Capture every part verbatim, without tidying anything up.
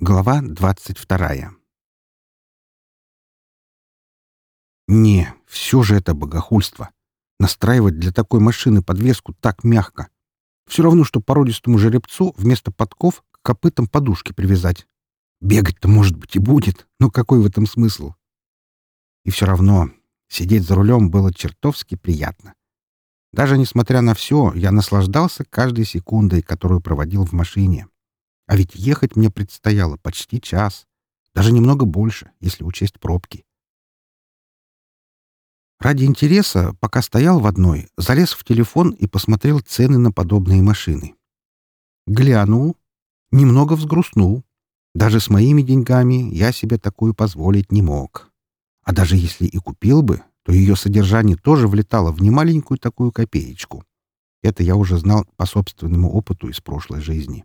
Глава двадцать вторая. Не, все же это богохульство. Настраивать для такой машины подвеску так мягко. Все равно, что породистому жеребцу вместо подков к копытам подушки привязать. Бегать-то, может быть, и будет, но какой в этом смысл? И все равно сидеть за рулем было чертовски приятно. Даже несмотря на все, я наслаждался каждой секундой, которую проводил в машине. А ведь ехать мне предстояло почти час. Даже немного больше, если учесть пробки. Ради интереса, пока стоял в одной, залез в телефон и посмотрел цены на подобные машины. Глянул, немного взгрустнул. Даже с моими деньгами я себе такую позволить не мог. А даже если и купил бы, то ее содержание тоже влетало в немаленькую такую копеечку. Это я уже знал по собственному опыту из прошлой жизни.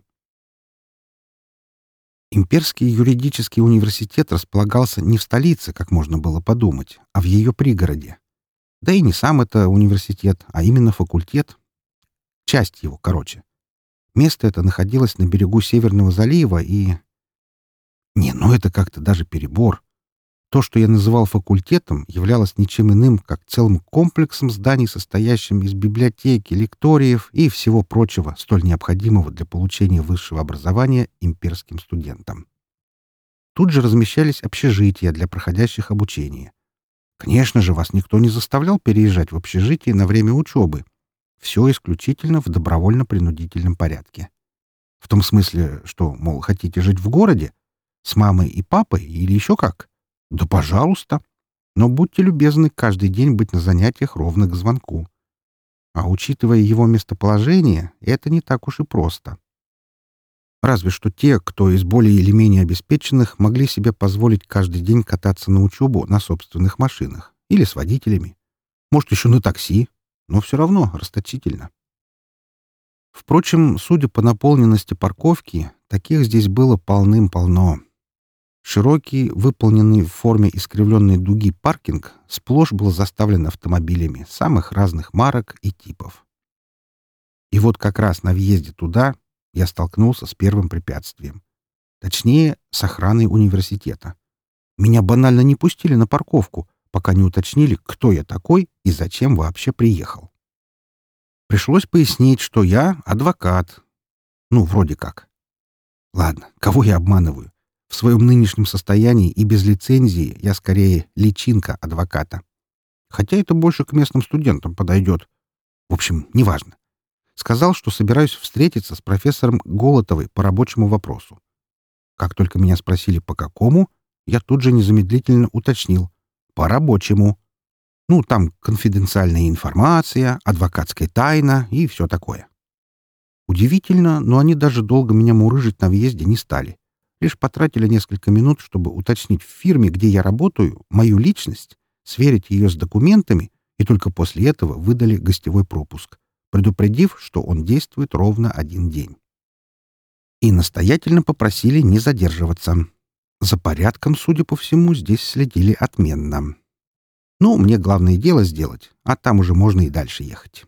Имперский юридический университет располагался не в столице, как можно было подумать, а в ее пригороде. Да и не сам это университет, а именно факультет. Часть его, короче. Место это находилось на берегу Северного залива и... Не, ну это как-то даже перебор. То, что я называл факультетом, являлось ничем иным, как целым комплексом зданий, состоящим из библиотеки, лекториев и всего прочего, столь необходимого для получения высшего образования имперским студентам. Тут же размещались общежития для проходящих обучение. Конечно же, вас никто не заставлял переезжать в общежитие на время учебы. Все исключительно в добровольно-принудительном порядке. В том смысле, что, мол, хотите жить в городе? С мамой и папой или еще как? Да, пожалуйста. Но будьте любезны каждый день быть на занятиях ровно к звонку. А учитывая его местоположение, это не так уж и просто. Разве что те, кто из более или менее обеспеченных, могли себе позволить каждый день кататься на учебу на собственных машинах или с водителями. Может, еще на такси, но все равно расточительно. Впрочем, судя по наполненности парковки, таких здесь было полным-полно. Широкий, выполненный в форме искривленной дуги паркинг сплошь был заставлен автомобилями самых разных марок и типов. И вот как раз на въезде туда я столкнулся с первым препятствием. Точнее, с охраной университета. Меня банально не пустили на парковку, пока не уточнили, кто я такой и зачем вообще приехал. Пришлось пояснить, что я адвокат. Ну, вроде как. Ладно, кого я обманываю? В своем нынешнем состоянии и без лицензии я скорее личинка адвоката. Хотя это больше к местным студентам подойдет. В общем, неважно. Сказал, что собираюсь встретиться с профессором Голотовой по рабочему вопросу. Как только меня спросили, по какому, я тут же незамедлительно уточнил. По рабочему. Ну, там конфиденциальная информация, адвокатская тайна и все такое. Удивительно, но они даже долго меня мурыжить на въезде не стали. Лишь потратили несколько минут, чтобы уточнить в фирме, где я работаю, мою личность, сверить ее с документами, и только после этого выдали гостевой пропуск, предупредив, что он действует ровно один день. И настоятельно попросили не задерживаться. За порядком, судя по всему, здесь следили отменно. Ну, мне главное дело сделать, а там уже можно и дальше ехать.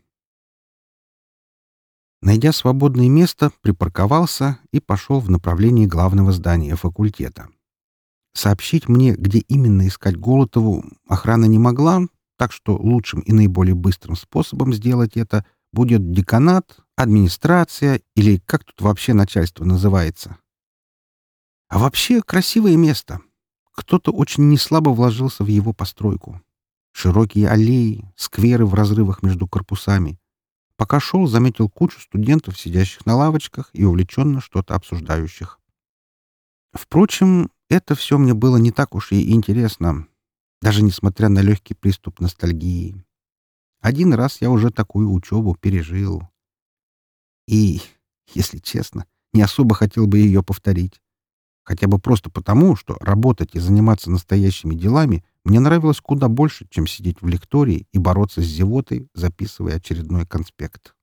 Найдя свободное место, припарковался и пошел в направлении главного здания факультета. Сообщить мне, где именно искать Голотову, охрана не могла, так что лучшим и наиболее быстрым способом сделать это будет деканат, администрация или как тут вообще начальство называется. А вообще красивое место. Кто-то очень неслабо вложился в его постройку. Широкие аллеи, скверы в разрывах между корпусами. Пока шел, заметил кучу студентов, сидящих на лавочках и увлеченно что-то обсуждающих. Впрочем, это все мне было не так уж и интересно, даже несмотря на легкий приступ ностальгии. Один раз я уже такую учебу пережил. И, если честно, не особо хотел бы ее повторить. Хотя бы просто потому, что работать и заниматься настоящими делами мне нравилось куда больше, чем сидеть в лектории и бороться с зевотой, записывая очередной конспект.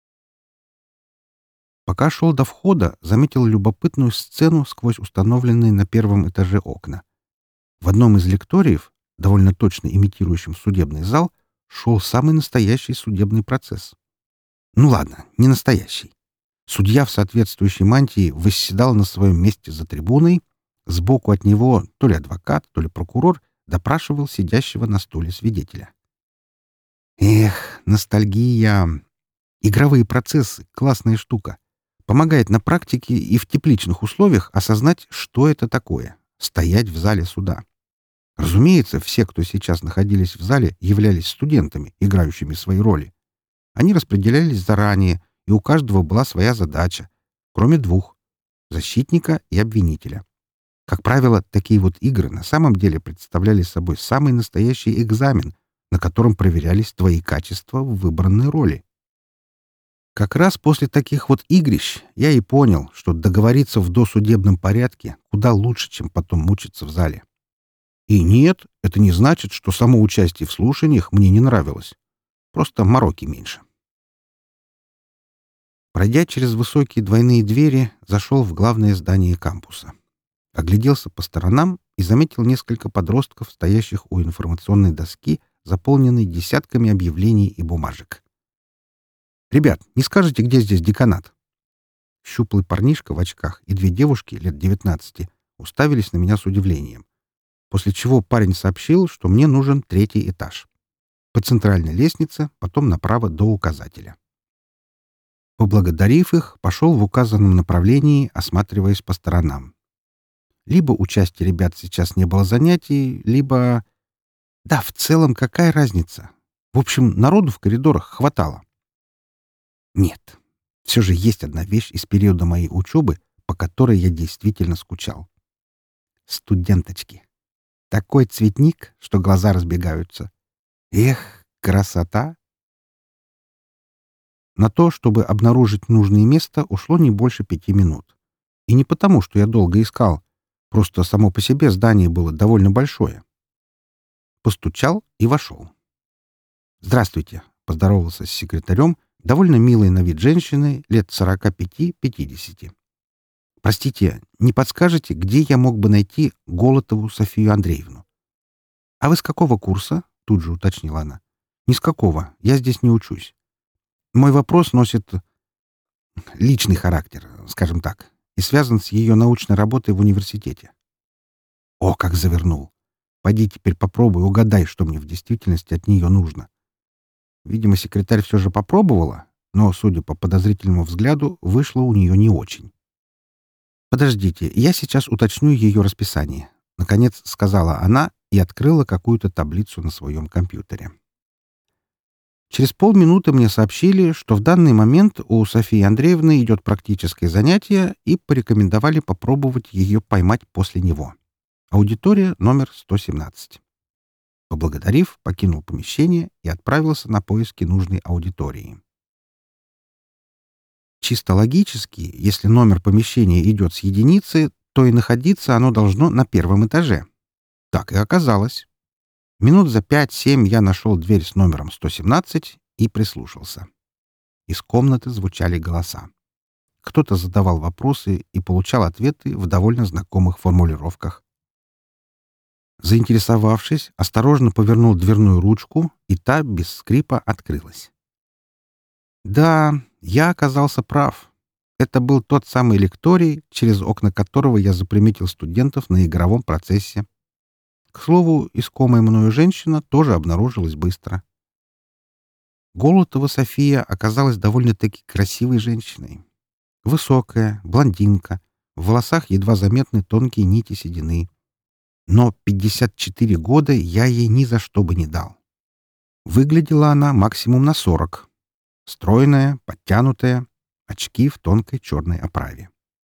Пока шел до входа, заметил любопытную сцену сквозь установленные на первом этаже окна. В одном из лекториев, довольно точно имитирующем судебный зал, шел самый настоящий судебный процесс. Ну ладно, не настоящий. Судья в соответствующей мантии восседал на своем месте за трибуной. Сбоку от него то ли адвокат, то ли прокурор допрашивал сидящего на стуле свидетеля. Эх, ностальгия! Игровые процессы — классная штука. Помогает на практике и в тепличных условиях осознать, что это такое — стоять в зале суда. Разумеется, все, кто сейчас находились в зале, являлись студентами, играющими свои роли. Они распределялись заранее, и у каждого была своя задача, кроме двух — защитника и обвинителя. Как правило, такие вот игры на самом деле представляли собой самый настоящий экзамен, на котором проверялись твои качества в выбранной роли. Как раз после таких вот игрищ я и понял, что договориться в досудебном порядке куда лучше, чем потом мучиться в зале. И нет, это не значит, что само участие в слушаниях мне не нравилось. Просто мороки меньше. Пройдя через высокие двойные двери, зашел в главное здание кампуса. Огляделся по сторонам и заметил несколько подростков, стоящих у информационной доски, заполненной десятками объявлений и бумажек. «Ребят, не скажете, где здесь деканат?» Щуплый парнишка в очках и две девушки лет девятнадцати уставились на меня с удивлением, после чего парень сообщил, что мне нужен третий этаж. По центральной лестнице, потом направо до указателя. Поблагодарив их, пошел в указанном направлении, осматриваясь по сторонам. Либо у части ребят сейчас не было занятий, либо... Да, в целом, какая разница? В общем, народу в коридорах хватало. Нет, все же есть одна вещь из периода моей учебы, по которой я действительно скучал. Студенточки. Такой цветник, что глаза разбегаются. Эх, красота! На то, чтобы обнаружить нужное место, ушло не больше пяти минут. И не потому, что я долго искал. Просто само по себе здание было довольно большое. Постучал и вошел. «Здравствуйте», — поздоровался с секретарем, довольно милой на вид женщины, лет сорока пяти-пятидесяти. «Простите, не подскажете, где я мог бы найти Голотову Софию Андреевну?» «А вы с какого курса?» — тут же уточнила она. «Ни с какого. Я здесь не учусь. Мой вопрос носит личный характер, скажем так, и связан с ее научной работой в университете». О, как завернул! Пойди теперь попробуй, угадай, что мне в действительности от нее нужно. Видимо, секретарь все же попробовала, но, судя по подозрительному взгляду, вышло у нее не очень. «Подождите, я сейчас уточню ее расписание», — наконец сказала она и открыла какую-то таблицу на своем компьютере. Через полминуты мне сообщили, что в данный момент у Софии Андреевны идет практическое занятие и порекомендовали попробовать ее поймать после него. Аудитория номер сто семнадцать. Поблагодарив, покинул помещение и отправился на поиски нужной аудитории. Чисто логически, если номер помещения идет с единицы, то и находиться оно должно на первом этаже. Так и оказалось. Минут за пять-семь я нашел дверь с номером сто семнадцать и прислушался. Из комнаты звучали голоса. Кто-то задавал вопросы и получал ответы в довольно знакомых формулировках. Заинтересовавшись, осторожно повернул дверную ручку, и та без скрипа открылась. Да, я оказался прав. Это был тот самый лекторий, через окна которого я заприметил студентов на игровом процессе. К слову, искомая мною женщина тоже обнаружилась быстро. Голотова София оказалась довольно-таки красивой женщиной. Высокая, блондинка, в волосах едва заметны тонкие нити седины. Но пятьдесят четыре года я ей ни за что бы не дал. Выглядела она максимум на сорок. Стройная, подтянутая, очки в тонкой черной оправе.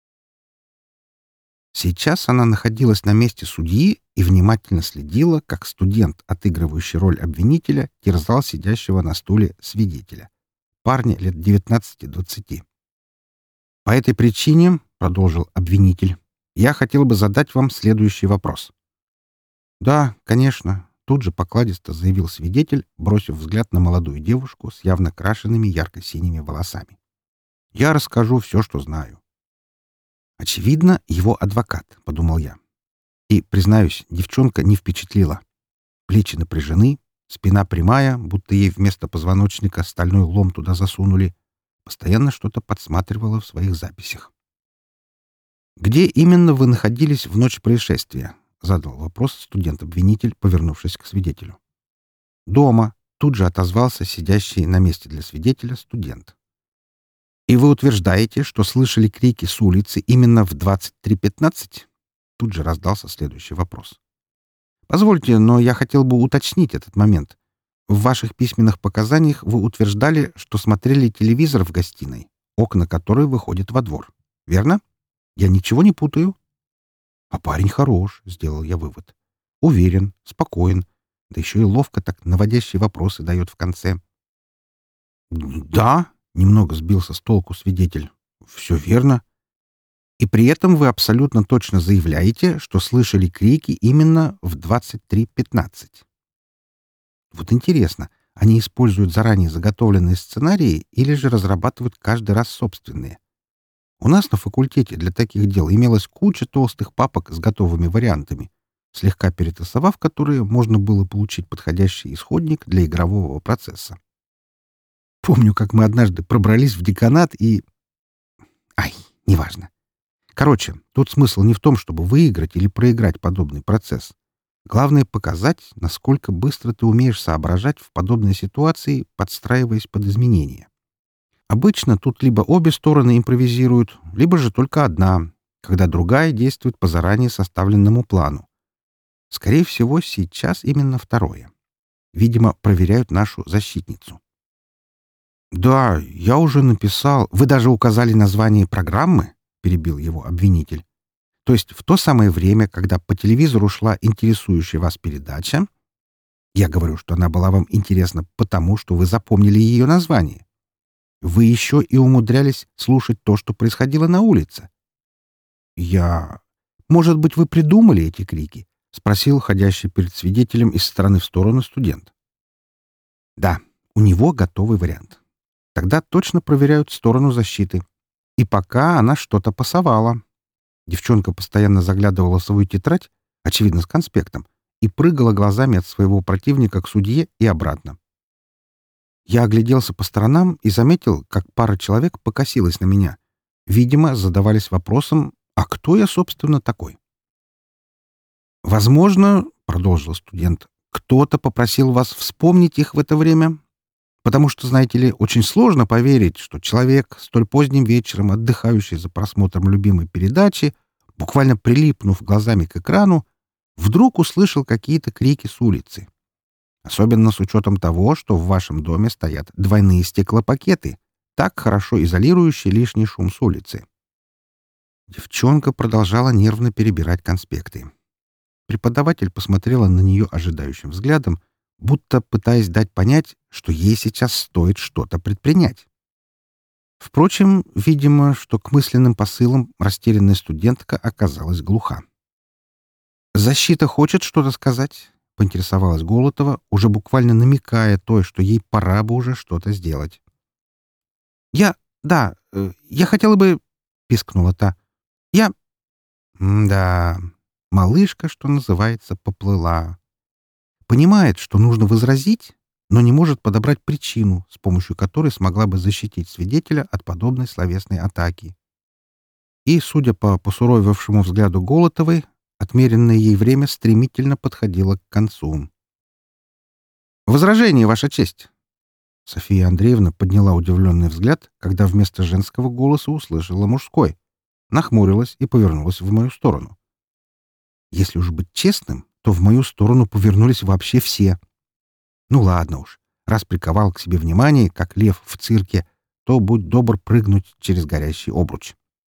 Сейчас она находилась на месте судьи и внимательно следила, как студент, отыгрывающий роль обвинителя, терзал сидящего на стуле свидетеля, парня лет девятнадцати-двадцати. «По этой причине, — продолжил обвинитель, — я хотел бы задать вам следующий вопрос». «Да, конечно», — тут же покладисто заявил свидетель, бросив взгляд на молодую девушку с явно крашенными ярко-синими волосами. «Я расскажу все, что знаю». «Очевидно, его адвокат», — подумал я. И, признаюсь, девчонка не впечатлила. Плечи напряжены, спина прямая, будто ей вместо позвоночника стальной лом туда засунули. постоянно что-то подсматривала в своих записях. «Где именно вы находились в ночь происшествия?» — задал вопрос студент-обвинитель, повернувшись к свидетелю. «Дома», — тут же отозвался сидящий на месте для свидетеля студент. «И вы утверждаете, что слышали крики с улицы именно в двадцать три пятнадцать?» Тут же раздался следующий вопрос. «Позвольте, но я хотел бы уточнить этот момент. В ваших письменных показаниях вы утверждали, что смотрели телевизор в гостиной, окна которой выходят во двор. Верно? Я ничего не путаю?» «А парень хорош», — сделал я вывод. «Уверен, спокоен, да еще и ловко так наводящие вопросы дает в конце». «Да», — немного сбился с толку свидетель. «Все верно. И при этом вы абсолютно точно заявляете, что слышали крики именно в двадцать три пятнадцать. Вот интересно, они используют заранее заготовленные сценарии или же разрабатывают каждый раз собственные? У нас на факультете для таких дел имелась куча толстых папок с готовыми вариантами, слегка перетасовав которые можно было получить подходящий исходник для игрового процесса. Помню, как мы однажды пробрались в деканат и... Ай, неважно. Короче, тут смысл не в том, чтобы выиграть или проиграть подобный процесс. Главное — показать, насколько быстро ты умеешь соображать в подобной ситуации, подстраиваясь под изменения. Обычно тут либо обе стороны импровизируют, либо же только одна, когда другая действует по заранее составленному плану. Скорее всего, сейчас именно второе. Видимо, проверяют нашу защитницу. «Да, я уже написал. Вы даже указали название программы?» — перебил его обвинитель. «То есть в то самое время, когда по телевизору шла интересующая вас передача, я говорю, что она была вам интересна потому, что вы запомнили ее название. Вы еще и умудрялись слушать то, что происходило на улице». «Я... Может быть, вы придумали эти крики?» — спросил ходящий перед свидетелем из стороны в сторону студент. «Да, у него готовый вариант. Тогда точно проверяют сторону защиты. И пока она что-то пасовала». Девчонка постоянно заглядывала в свою тетрадь, очевидно, с конспектом, и прыгала глазами от своего противника к судье и обратно. Я огляделся по сторонам и заметил, как пара человек покосилась на меня. Видимо, задавались вопросом, а кто я, собственно, такой? «Возможно, — продолжил студент, — кто-то попросил вас вспомнить их в это время, потому что, знаете ли, очень сложно поверить, что человек, столь поздним вечером отдыхающий за просмотром любимой передачи, буквально прилипнув глазами к экрану, вдруг услышал какие-то крики с улицы. Особенно с учетом того, что в вашем доме стоят двойные стеклопакеты, так хорошо изолирующие лишний шум с улицы». Девчонка продолжала нервно перебирать конспекты. Преподаватель посмотрела на нее ожидающим взглядом, будто пытаясь дать понять, что ей сейчас стоит что-то предпринять. Впрочем, видимо, что к мысленным посылам растерянная студентка оказалась глуха. «Защита хочет что-то сказать?» — поинтересовалась Голотова, уже буквально намекая той, что ей пора бы уже что-то сделать. «Я... да, э, я хотела бы...» — пискнула та. «Я...» «Да, малышка, что называется, поплыла. Понимает, что нужно возразить, но не может подобрать причину, с помощью которой смогла бы защитить свидетеля от подобной словесной атаки. И, судя по посуровевшему взгляду Голотовой, отмеренное ей время стремительно подходило к концу. «Возражение, Ваша честь!» София Андреевна подняла удивленный взгляд, когда вместо женского голоса услышала мужской, нахмурилась и повернулась в мою сторону. Если уж быть честным, то в мою сторону повернулись вообще все. Ну ладно уж, раз приковал к себе внимание, как лев в цирке, то будь добр прыгнуть через горящий обруч.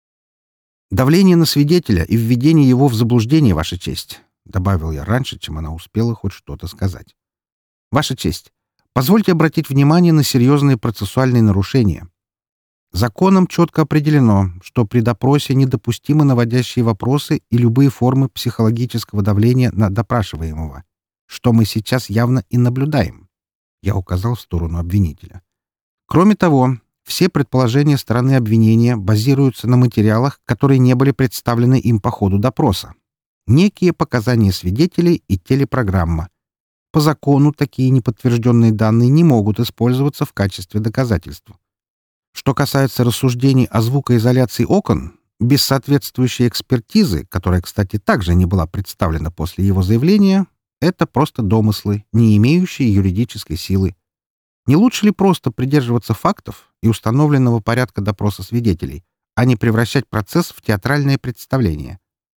«Давление на свидетеля и введение его в заблуждение, Ваша честь», — добавил я раньше, чем она успела хоть что-то сказать. «Ваша честь, позвольте обратить внимание на серьезные процессуальные нарушения. Законом четко определено, что при допросе недопустимы наводящие вопросы и любые формы психологического давления на допрашиваемого, что мы сейчас явно и наблюдаем». Я указал в сторону обвинителя. Кроме того, все предположения стороны обвинения базируются на материалах, которые не были представлены им по ходу допроса. Некие показания свидетелей и телепрограмма. По закону такие неподтвержденные данные не могут использоваться в качестве доказательств. Что касается рассуждений о звукоизоляции окон, без соответствующей экспертизы, которая, кстати, также не была представлена после его заявления, это просто домыслы, не имеющие юридической силы. Не лучше ли просто придерживаться фактов и установленного порядка допроса свидетелей, а не превращать процесс в театральное представление?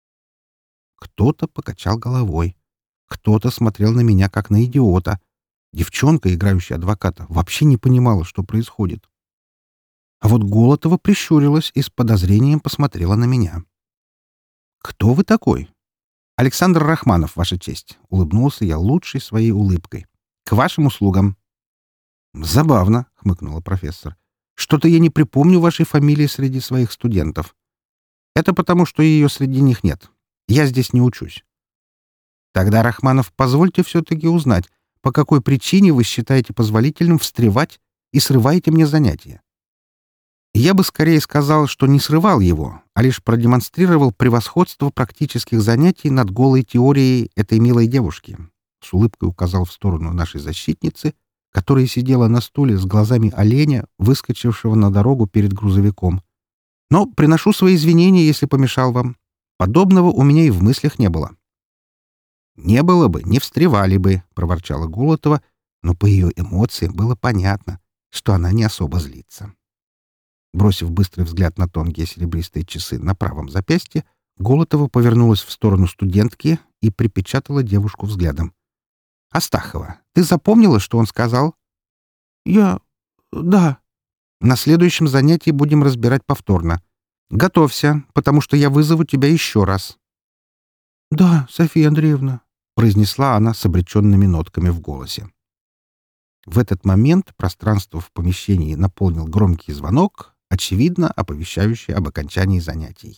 Кто-то покачал головой. Кто-то смотрел на меня, как на идиота. Девчонка, играющая адвоката, вообще не понимала, что происходит. А вот Голотова прищурилась и с подозрением посмотрела на меня. «Кто вы такой?» «Александр Рахманов, Ваша честь», — улыбнулся я лучшей своей улыбкой. «К вашим услугам». «Забавно», — хмыкнула профессор. «Что-то я не припомню вашей фамилии среди своих студентов. Это потому, что ее среди них нет. Я здесь не учусь». «Тогда, Рахманов, позвольте все-таки узнать, по какой причине вы считаете позволительным встревать и срываете мне занятия?» Я бы скорее сказал, что не срывал его, а лишь продемонстрировал превосходство практических занятий над голой теорией этой милой девушки. С улыбкой указал в сторону нашей защитницы, которая сидела на стуле с глазами оленя, выскочившего на дорогу перед грузовиком. Но приношу свои извинения, если помешал вам. Подобного у меня и в мыслях не было. «Не было бы, не встревали бы», — проворчала Голотова, но по ее эмоциям было понятно, что она не особо злится. Бросив быстрый взгляд на тонкие серебристые часы на правом запястье, Голотова повернулась в сторону студентки и припечатала девушку взглядом. «Астахова, ты запомнила, что он сказал?» «Я... да». «На следующем занятии будем разбирать повторно. Готовься, потому что я вызову тебя еще раз». «Да, Софья Андреевна», — произнесла она с обреченными нотками в голосе. В этот момент пространство в помещении наполнил громкий звонок, очевидно оповещающий об окончании занятий.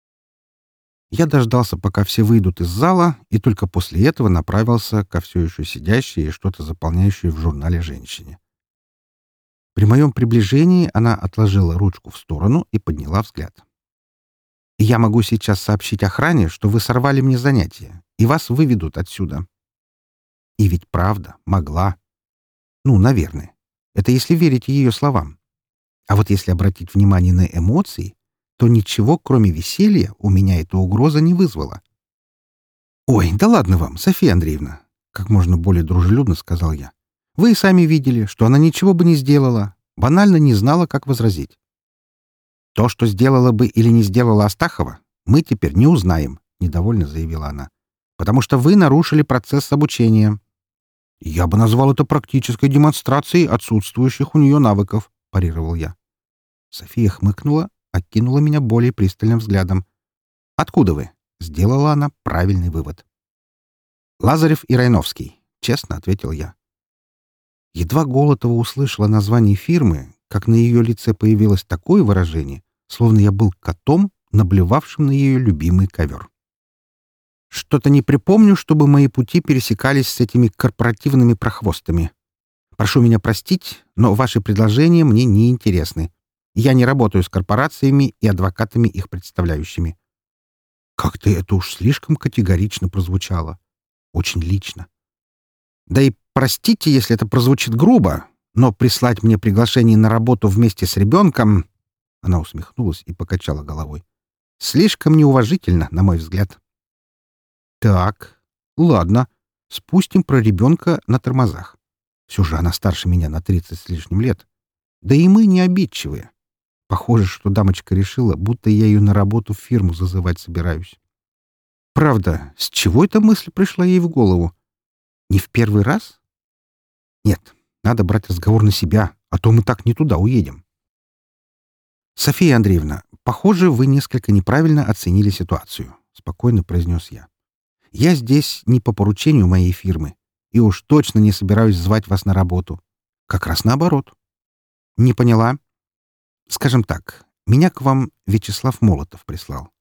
Я дождался, пока все выйдут из зала, и только после этого направился ко все еще сидящей и что-то заполняющей в журнале женщине. При моем приближении она отложила ручку в сторону и подняла взгляд. «Я могу сейчас сообщить охране, что вы сорвали мне занятия, и вас выведут отсюда». И ведь правда, могла. Ну, наверное. Это если верить ее словам. А вот если обратить внимание на эмоции, то ничего, кроме веселья, у меня эта угроза не вызвала. «Ой, да ладно вам, Софья Андреевна!» — как можно более дружелюбно сказал я. «Вы и сами видели, что она ничего бы не сделала, банально не знала, как возразить. То, что сделала бы или не сделала Астахова, мы теперь не узнаем», — недовольно заявила она, «потому что вы нарушили процесс обучения». «Я бы назвал это практической демонстрацией отсутствующих у нее навыков», — парировал я. София хмыкнула, окинула меня более пристальным взглядом. «Откуда вы?» — сделала она правильный вывод. «Лазарев и Райновский», — честно ответил я. Едва Голотова услышала название фирмы, как на ее лице появилось такое выражение, словно я был котом, наблевавшим на ее любимый ковер. «Что-то не припомню, чтобы мои пути пересекались с этими корпоративными прохвостами. Прошу меня простить, но ваши предложения мне не интересны. Я не работаю с корпорациями и адвокатами, их представляющими». Как-то это уж слишком категорично прозвучало. Очень лично. Да и простите, если это прозвучит грубо, но прислать мне приглашение на работу вместе с ребенком... Она усмехнулась и покачала головой. Слишком неуважительно, на мой взгляд. Так, ладно. Спустим про ребенка на тормозах. Все же она старше меня на тридцать с лишним лет. Да и мы не обидчивые. Похоже, что дамочка решила, будто я ее на работу в фирму зазывать собираюсь. Правда, с чего эта мысль пришла ей в голову? Не в первый раз? Нет, надо брать разговор на себя, а то мы так не туда уедем. «София Андреевна, похоже, вы несколько неправильно оценили ситуацию», — спокойно произнес я. «Я здесь не по поручению моей фирмы, и уж точно не собираюсь звать вас на работу. Как раз наоборот». «Не поняла?» «Скажем так, меня к вам Вячеслав Молотов прислал».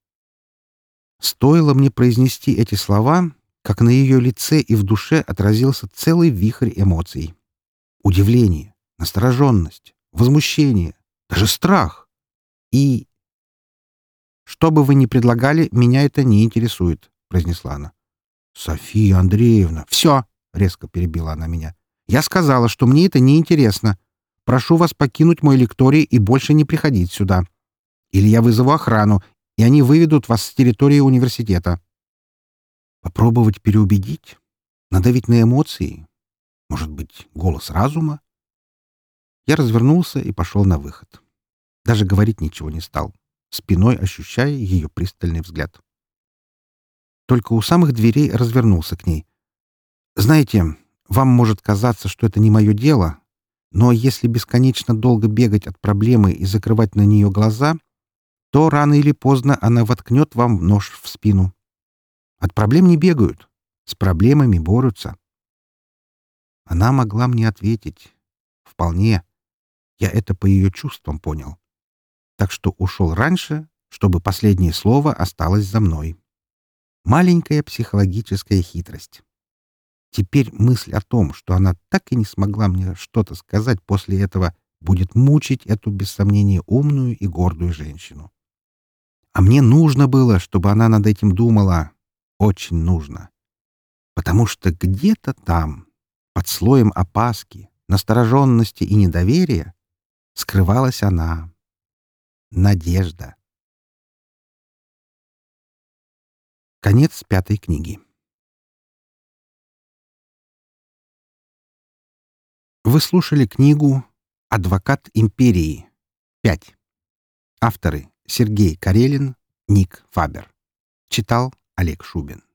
Стоило мне произнести эти слова, как на ее лице и в душе отразился целый вихрь эмоций. Удивление, настороженность, возмущение, даже страх. И... «Что бы вы ни предлагали, меня это не интересует», — произнесла она. «София Андреевна, все!» — резко перебила она меня. «Я сказала, что мне это не интересно. Прошу вас покинуть мой лекторий и больше не приходить сюда. Или я вызову охрану, и они выведут вас с территории университета». Попробовать переубедить? Надавить на эмоции? Может быть, голос разума? Я развернулся и пошел на выход. Даже говорить ничего не стал, спиной ощущая ее пристальный взгляд. Только у самых дверей развернулся к ней. «Знаете, вам может казаться, что это не мое дело, но если бесконечно долго бегать от проблемы и закрывать на нее глаза, то рано или поздно она воткнет вам нож в спину. От проблем не бегают, с проблемами борются». Она могла мне ответить. Вполне. Я это по ее чувствам понял. Так что ушел раньше, чтобы последнее слово осталось за мной. Маленькая психологическая хитрость. Теперь мысль о том, что она так и не смогла мне что-то сказать после этого, будет мучить эту, без сомнения, умную и гордую женщину. А мне нужно было, чтобы она над этим думала. Очень нужно. Потому что где-то там, под слоем опаски, настороженности и недоверия, скрывалась она. Надежда. Конец пятой книги. Вы слушали книгу «Адвокат империи. пять». Авторы: Сергей Карелин, Ник Фабер. Читал Олег Шубин.